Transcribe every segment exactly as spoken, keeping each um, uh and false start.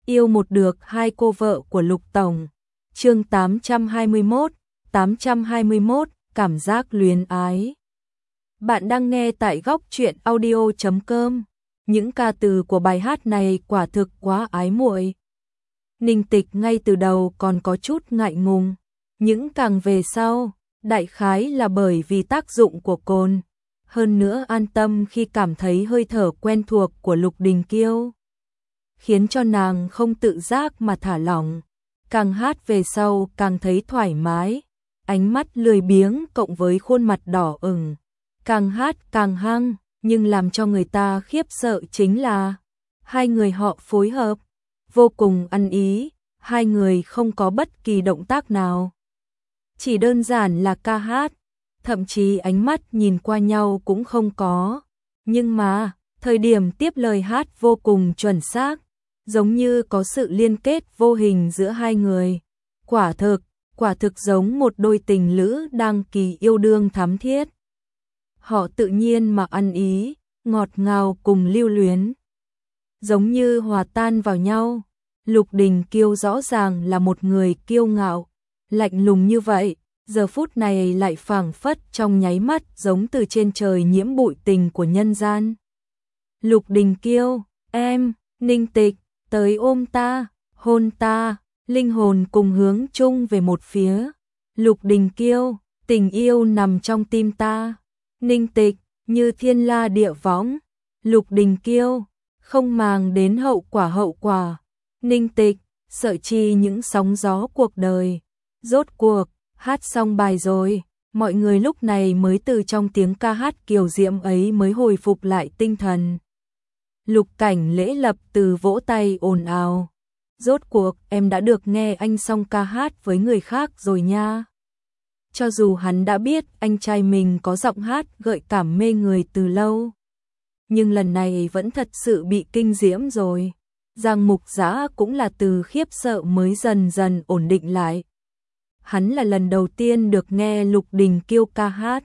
Yêu một được hai cô vợ của Lục Tổng. Chương tám trăm hai mươi mốt, tám trăm hai mươi mốt, cảm giác luyến ái. Bạn đang nghe tại góc truyện audio chấm com. Những ca từ của bài hát này quả thực quá ái muội. Ninh Tịch ngay từ đầu còn có chút ngại ngùng, những càng về sau, đại khái là bởi vì tác dụng của cồn, hơn nữa an tâm khi cảm thấy hơi thở quen thuộc của Lục Đình Kiêu, khiến cho nàng không tự giác mà thả lỏng, càng hát về sau càng thấy thoải mái, ánh mắt lười biếng cộng với khuôn mặt đỏ ửng, càng hát càng hăng, nhưng làm cho người ta khiếp sợ chính là hai người họ phối hợp vô cùng ăn ý, hai người không có bất kỳ động tác nào, chỉ đơn giản là ca hát, thậm chí ánh mắt nhìn qua nhau cũng không có, nhưng mà thời điểm tiếp lời hát vô cùng chuẩn xác, giống như có sự liên kết vô hình giữa hai người. Quả thực, quả thực giống một đôi tình lữ đang kỳ yêu đương thắm thiết. Họ tự nhiên mà ăn ý, ngọt ngào cùng lưu luyến, giống như hòa tan vào nhau. Lục Đình Kiêu rõ ràng là một người kiêu ngạo, lạnh lùng như vậy, giờ phút này lại phảng phất trong nháy mắt giống từ trên trời nhiễm bụi tình của nhân gian. Lục Đình Kiêu, em, Ninh Tịch, tới ôm ta, hôn ta, linh hồn cùng hướng chung về một phía. Lục Đình Kiêu, tình yêu nằm trong tim ta. Ninh Tịch, như thiên la địa võng. Lục Đình Kiêu, không màng đến hậu quả hậu quả. Ninh Tịch, sợ chi những sóng gió cuộc đời. Rốt cuộc, hát xong bài rồi, mọi người lúc này mới từ trong tiếng ca hát kiều diễm ấy mới hồi phục lại tinh thần. Lục Cảnh Lễ lập từ vỗ tay ồn ào. Rốt cuộc em đã được nghe anh xong ca hát với người khác rồi nha. Cho dù hắn đã biết anh trai mình có giọng hát gợi cảm mê người từ lâu, nhưng lần này vẫn thật sự bị kinh diễm rồi. Giang Mục Dã cũng là từ khiếp sợ mới dần dần ổn định lại. Hắn là lần đầu tiên được nghe Lục Đình Kiêu ca hát.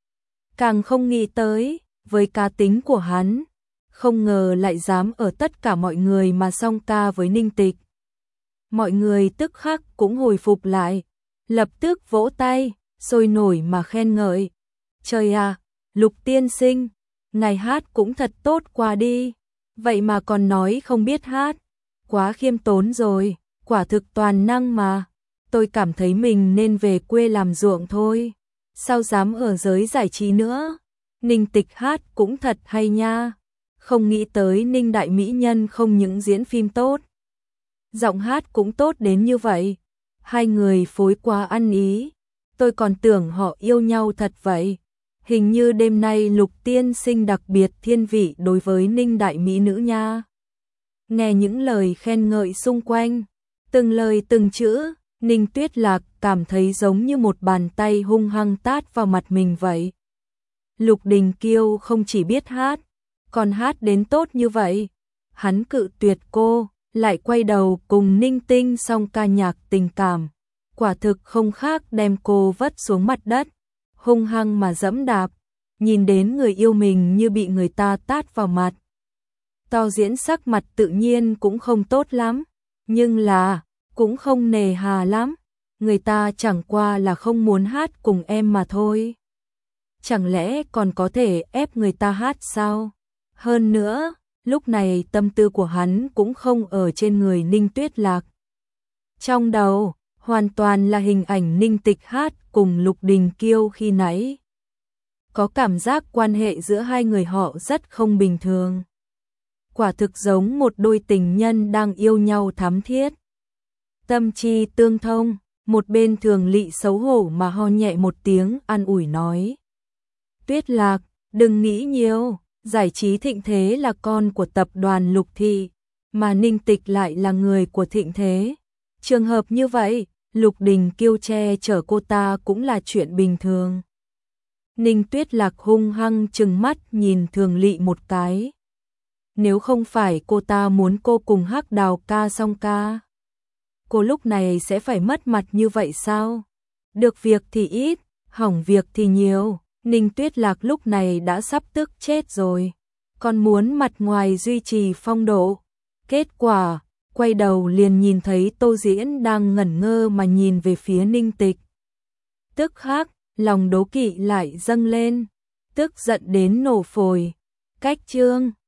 Càng không nghĩ tới, với cá tính của hắn, không ngờ lại dám ở tất cả mọi người mà song ca với Ninh Tịch. Mọi người tức khắc cũng hồi phục lại, lập tức vỗ tay, sôi nổi mà khen ngợi. Trời à, Lục tiên sinh, ngài hát cũng thật tốt quá đi, vậy mà còn nói không biết hát, quá khiêm tốn rồi, quả thực toàn năng mà. Tôi cảm thấy mình nên về quê làm ruộng thôi, sao dám ở giới giải trí nữa. Ninh Tịch hát cũng thật hay nha. Không nghĩ tới Ninh đại mỹ nhân không những diễn phim tốt, giọng hát cũng tốt đến như vậy. Hai người phối quá ăn ý, tôi còn tưởng họ yêu nhau thật vậy. Hình như đêm nay Lục tiên sinh đặc biệt thiên vị đối với Ninh đại mỹ nữ nha. Nghe những lời khen ngợi xung quanh, từng lời từng chữ, Ninh Tuyết Lạc cảm thấy giống như một bàn tay hung hăng tát vào mặt mình vậy. Lục Đình Kiêu không chỉ biết hát, còn hát đến tốt như vậy. Hắn cự tuyệt cô, lại quay đầu cùng Ninh Tinh song ca nhạc tình cảm. Quả thực không khác đem cô vất xuống mặt đất, hung hăng mà dẫm đạp. Nhìn đến người yêu mình như bị người ta tát vào mặt. To diễn sắc mặt tự nhiên cũng không tốt lắm, nhưng là cũng không nề hà lắm. Người ta chẳng qua là không muốn hát cùng em mà thôi. Chẳng lẽ còn có thể ép người ta hát sao? Hơn nữa, lúc này tâm tư của hắn cũng không ở trên người Ninh Tuyết Lạc. Trong đầu, hoàn toàn là hình ảnh Ninh Tịch hát cùng Lục Đình Kiêu khi nãy. Có cảm giác quan hệ giữa hai người họ rất không bình thường. Quả thực giống một đôi tình nhân đang yêu nhau thắm thiết. Tâm chi tương thông, một bên Thường Lị xấu hổ mà ho nhẹ một tiếng an ủi nói. Tuyết Lạc, đừng nghĩ nhiều. Giải trí Thịnh Thế là con của tập đoàn Lục Thị, mà Ninh Tịch lại là người của Thịnh Thế. Trường hợp như vậy, Lục Đình Kiêu che chở cô ta cũng là chuyện bình thường. Ninh Tuyết Lạc hung hăng trừng mắt nhìn Thường Lị một cái. Nếu không phải cô ta muốn cô cùng Hắc Đào ca song ca, cô lúc này sẽ phải mất mặt như vậy sao? Được việc thì ít, hỏng việc thì nhiều. Ninh Tuyết Lạc lúc này đã sắp tức chết rồi, còn muốn mặt ngoài duy trì phong độ. Kết quả, quay đầu liền nhìn thấy Tô Diễn đang ngẩn ngơ mà nhìn về phía Ninh Tịch. Tức khắc, lòng đố kỵ lại dâng lên, tức giận đến nổ phổi. Cách chương